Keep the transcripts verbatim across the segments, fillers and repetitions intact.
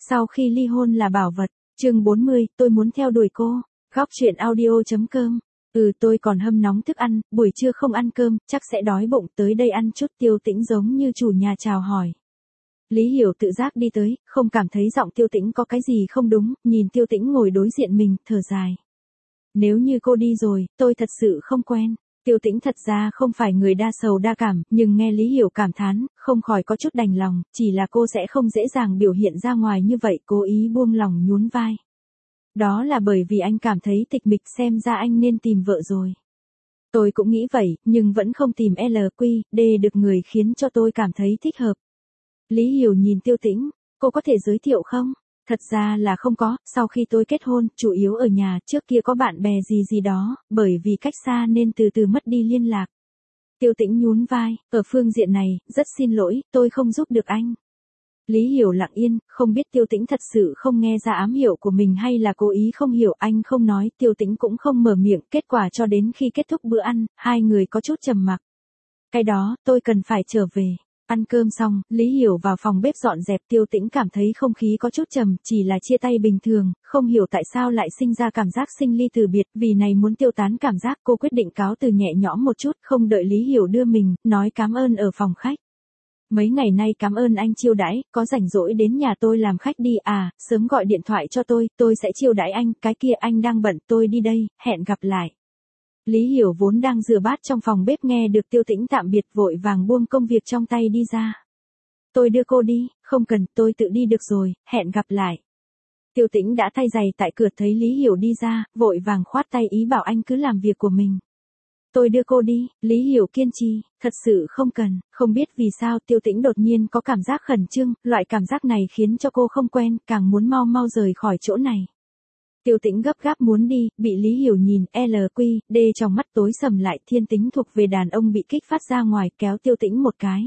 Sau khi ly hôn là bảo vật. Chương bốn mươi, tôi muốn theo đuổi cô. Góc truyện audio.com. Ừ, tôi còn hâm nóng thức ăn, buổi trưa không ăn cơm, chắc sẽ đói bụng, tới đây ăn chút. Tiêu Tĩnh giống như chủ nhà chào hỏi. Lý Hiểu tự giác đi tới, không cảm thấy giọng Tiêu Tĩnh có cái gì không đúng, nhìn Tiêu Tĩnh ngồi đối diện mình, thở dài. Nếu như cô đi rồi, tôi thật sự không quen. Tiêu Tĩnh thật ra không phải người đa sầu đa cảm, nhưng nghe Lý Hiểu cảm thán, không khỏi có chút đành lòng, chỉ là cô sẽ không dễ dàng biểu hiện ra ngoài như vậy, cố ý buông lòng nhún vai. Đó là bởi vì anh cảm thấy tịch mịch, xem ra anh nên tìm vợ rồi. Tôi cũng nghĩ vậy, nhưng vẫn không tìm L Q D được người khiến cho tôi cảm thấy thích hợp. Lý Hiểu nhìn Tiêu Tĩnh, cô có thể giới thiệu không? Thật ra là không có, sau khi tôi kết hôn, chủ yếu ở nhà, trước kia có bạn bè gì gì đó, bởi vì cách xa nên từ từ mất đi liên lạc. Tiêu Tĩnh nhún vai, ở phương diện này, rất xin lỗi, tôi không giúp được anh. Lý Hiểu lặng yên, không biết Tiêu Tĩnh thật sự không nghe ra ám hiệu của mình hay là cố ý không hiểu, anh không nói, Tiêu Tĩnh cũng không mở miệng, kết quả cho đến khi kết thúc bữa ăn, hai người có chút trầm mặc. Cái đó, tôi cần phải trở về. Ăn cơm xong, Lý Hiểu vào phòng bếp dọn dẹp, Tiêu Tĩnh cảm thấy không khí có chút trầm, chỉ là chia tay bình thường, không hiểu tại sao lại sinh ra cảm giác sinh ly từ biệt, vì này muốn tiêu tán cảm giác, cô quyết định cáo từ nhẹ nhõm một chút, không đợi Lý Hiểu đưa mình, nói cảm ơn ở phòng khách. Mấy ngày nay cảm ơn anh chiêu đãi, có rảnh rỗi đến nhà tôi làm khách đi à, sớm gọi điện thoại cho tôi, tôi sẽ chiêu đãi anh, cái kia anh đang bận, tôi đi đây, hẹn gặp lại. Lý Hiểu vốn đang rửa bát trong phòng bếp nghe được Tiêu Tĩnh tạm biệt vội vàng buông công việc trong tay đi ra. Tôi đưa cô đi, không cần, tôi tự đi được rồi, hẹn gặp lại. Tiêu Tĩnh đã thay giày tại cửa thấy Lý Hiểu đi ra, vội vàng khoát tay ý bảo anh cứ làm việc của mình. Tôi đưa cô đi, Lý Hiểu kiên trì, thật sự không cần, không biết vì sao Tiêu Tĩnh đột nhiên có cảm giác khẩn trương, loại cảm giác này khiến cho cô không quen, càng muốn mau mau rời khỏi chỗ này. Tiêu Tĩnh gấp gáp muốn đi, bị Lý Hiểu nhìn, L Q D trong mắt tối sầm lại, thiên tính thuộc về đàn ông bị kích phát ra ngoài, kéo Tiêu Tĩnh một cái.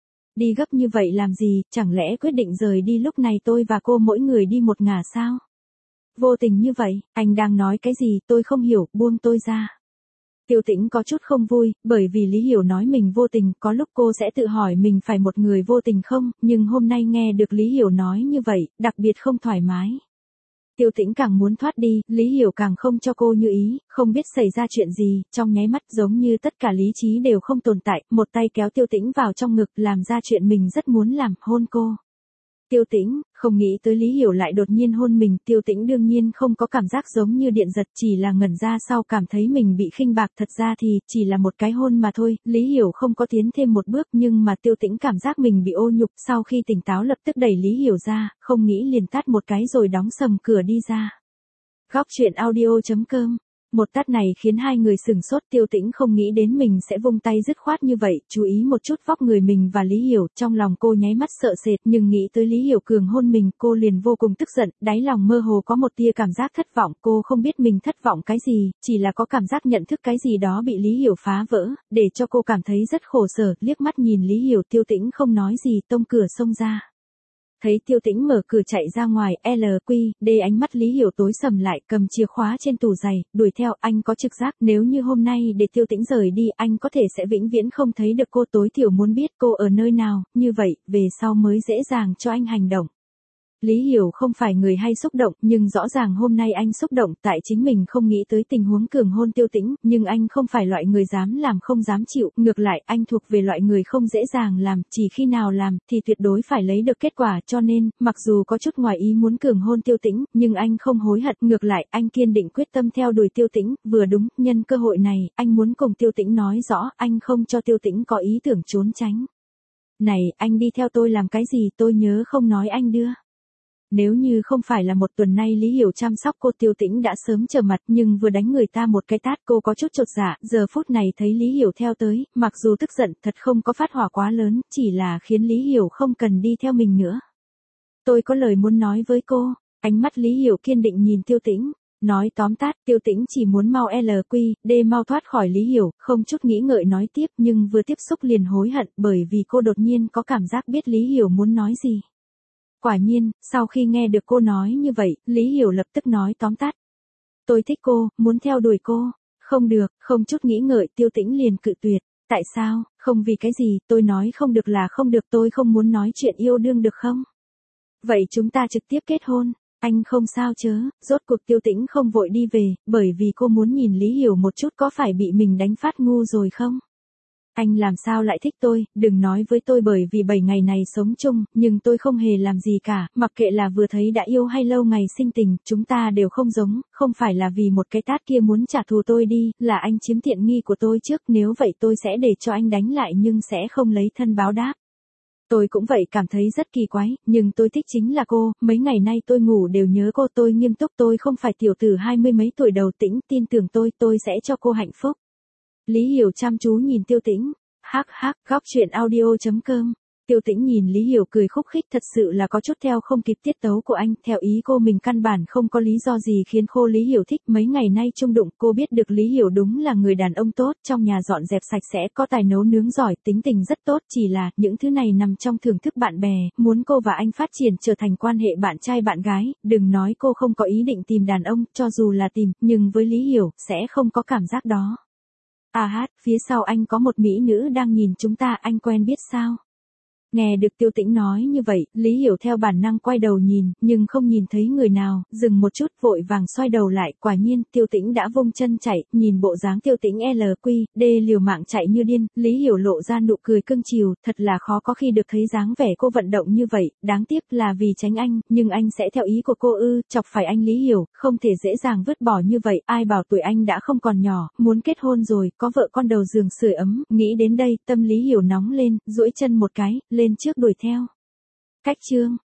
Đi gấp như vậy làm gì, chẳng lẽ quyết định rời đi lúc này tôi và cô mỗi người đi một ngả sao? Vô tình như vậy, anh đang nói cái gì, tôi không hiểu, buông tôi ra. Tiêu Tĩnh có chút không vui, bởi vì Lý Hiểu nói mình vô tình, có lúc cô sẽ tự hỏi mình phải một người vô tình không, nhưng hôm nay nghe được Lý Hiểu nói như vậy, đặc biệt không thoải mái. Tiêu Tĩnh càng muốn thoát đi, Lý Hiểu càng không cho cô như ý, không biết xảy ra chuyện gì, trong nháy mắt giống như tất cả lý trí đều không tồn tại, một tay kéo Tiêu Tĩnh vào trong ngực, làm ra chuyện mình rất muốn làm, hôn cô. Tiêu Tĩnh, không nghĩ tới Lý Hiểu lại đột nhiên hôn mình, Tiêu Tĩnh đương nhiên không có cảm giác giống như điện giật, chỉ là ngẩn ra sau cảm thấy mình bị khinh bạc, thật ra thì, chỉ là một cái hôn mà thôi, Lý Hiểu không có tiến thêm một bước nhưng mà Tiêu Tĩnh cảm giác mình bị ô nhục, sau khi tỉnh táo lập tức đẩy Lý Hiểu ra, không nghĩ liền tát một cái rồi đóng sầm cửa đi ra. Góc truyện audio.com. Một tát này khiến hai người sửng sốt, Tiêu Tĩnh không nghĩ đến mình sẽ vung tay dứt khoát như vậy, chú ý một chút vóc người mình và Lý Hiểu, trong lòng cô nháy mắt sợ sệt, nhưng nghĩ tới Lý Hiểu cường hôn mình, cô liền vô cùng tức giận, đáy lòng mơ hồ có một tia cảm giác thất vọng, cô không biết mình thất vọng cái gì, chỉ là có cảm giác nhận thức cái gì đó bị Lý Hiểu phá vỡ, để cho cô cảm thấy rất khổ sở, liếc mắt nhìn Lý Hiểu, Tiêu Tĩnh không nói gì, tông cửa xông ra. Thấy Tiêu Tĩnh mở cửa chạy ra ngoài, L Q D ánh mắt Lý Hiểu tối sầm lại, cầm chìa khóa trên tủ giày, đuổi theo, anh có trực giác, nếu như hôm nay để Tiêu Tĩnh rời đi, anh có thể sẽ vĩnh viễn không thấy được cô, tối thiểu muốn biết cô ở nơi nào, như vậy, về sau mới dễ dàng cho anh hành động. Lý Hiểu không phải người hay xúc động, nhưng rõ ràng hôm nay anh xúc động, tại chính mình không nghĩ tới tình huống cường hôn Tiêu Tĩnh, nhưng anh không phải loại người dám làm không dám chịu, ngược lại, anh thuộc về loại người không dễ dàng làm, chỉ khi nào làm, thì tuyệt đối phải lấy được kết quả, cho nên, mặc dù có chút ngoài ý muốn cường hôn Tiêu Tĩnh, nhưng anh không hối hận, ngược lại, anh kiên định quyết tâm theo đuổi Tiêu Tĩnh, vừa đúng, nhân cơ hội này, anh muốn cùng Tiêu Tĩnh nói rõ, anh không cho Tiêu Tĩnh có ý tưởng trốn tránh. Này, anh đi theo tôi làm cái gì, tôi nhớ không nói anh đưa. Nếu như không phải là một tuần nay Lý Hiểu chăm sóc cô, Tiêu Tĩnh đã sớm trở mặt, nhưng vừa đánh người ta một cái tát, cô có chút chột dạ, giờ phút này thấy Lý Hiểu theo tới, mặc dù tức giận, thật không có phát hỏa quá lớn, chỉ là khiến Lý Hiểu không cần đi theo mình nữa. Tôi có lời muốn nói với cô, ánh mắt Lý Hiểu kiên định nhìn Tiêu Tĩnh, nói tóm tắt, Tiêu Tĩnh chỉ muốn mau L Q D mau thoát khỏi Lý Hiểu, không chút nghĩ ngợi nói tiếp, nhưng vừa tiếp xúc liền hối hận, bởi vì cô đột nhiên có cảm giác biết Lý Hiểu muốn nói gì. Quả nhiên, sau khi nghe được cô nói như vậy, Lý Hiểu lập tức nói tóm tắt. Tôi thích cô, muốn theo đuổi cô. Không được, không chút nghĩ ngợi, Tiêu Tĩnh liền cự tuyệt. Tại sao, không vì cái gì, tôi nói không được là không được, tôi không muốn nói chuyện yêu đương được không? Vậy chúng ta trực tiếp kết hôn, anh không sao chớ, rốt cuộc Tiêu Tĩnh không vội đi về, bởi vì cô muốn nhìn Lý Hiểu một chút có phải bị mình đánh phát ngu rồi không? Anh làm sao lại thích tôi, đừng nói với tôi bởi vì bảy ngày này sống chung, nhưng tôi không hề làm gì cả, mặc kệ là vừa thấy đã yêu hay lâu ngày sinh tình, chúng ta đều không giống, không phải là vì một cái tát kia muốn trả thù tôi đi, là anh chiếm tiện nghi của tôi trước, nếu vậy tôi sẽ để cho anh đánh lại nhưng sẽ không lấy thân báo đáp. Tôi cũng vậy, cảm thấy rất kỳ quái, nhưng tôi thích chính là cô, mấy ngày nay tôi ngủ đều nhớ cô, tôi nghiêm túc, tôi không phải tiểu tử hai mươi mấy tuổi đầu Tĩnh, tin tưởng tôi, tôi sẽ cho cô hạnh phúc. Lý Hiểu chăm chú nhìn Tiêu Tĩnh, hắc hắc, góc chuyện audio chấm com. Tiêu Tĩnh nhìn Lý Hiểu cười khúc khích, thật sự là có chút theo không kịp tiết tấu của anh, theo ý cô mình căn bản không có lý do gì khiến cô Lý Hiểu thích, mấy ngày nay chung đụng, cô biết được Lý Hiểu đúng là người đàn ông tốt, trong nhà dọn dẹp sạch sẽ, có tài nấu nướng giỏi, tính tình rất tốt, chỉ là, những thứ này nằm trong thưởng thức bạn bè, muốn cô và anh phát triển trở thành quan hệ bạn trai bạn gái, đừng nói cô không có ý định tìm đàn ông, cho dù là tìm, nhưng với Lý Hiểu, sẽ không có cảm giác đó. À hát, phía sau anh có một mỹ nữ đang nhìn chúng ta, anh quen biết sao? Nghe được Tiêu Tĩnh nói như vậy, Lý Hiểu theo bản năng quay đầu nhìn, nhưng không nhìn thấy người nào, dừng một chút vội vàng xoay đầu lại, quả nhiên, Tiêu Tĩnh đã vung chân chạy, nhìn bộ dáng Tiêu Tĩnh lờ quy đê liều mạng chạy như điên, Lý Hiểu lộ ra nụ cười cưng chiều, thật là khó có khi được thấy dáng vẻ cô vận động như vậy, đáng tiếc là vì tránh anh, nhưng anh sẽ theo ý của cô ư, chọc phải anh Lý Hiểu, không thể dễ dàng vứt bỏ như vậy, ai bảo tuổi anh đã không còn nhỏ, muốn kết hôn rồi, có vợ con đầu giường sưởi ấm, nghĩ đến đây, tâm Lý Hiểu nóng lên, duỗi chân một cái, lên trước đuổi theo. Cách chương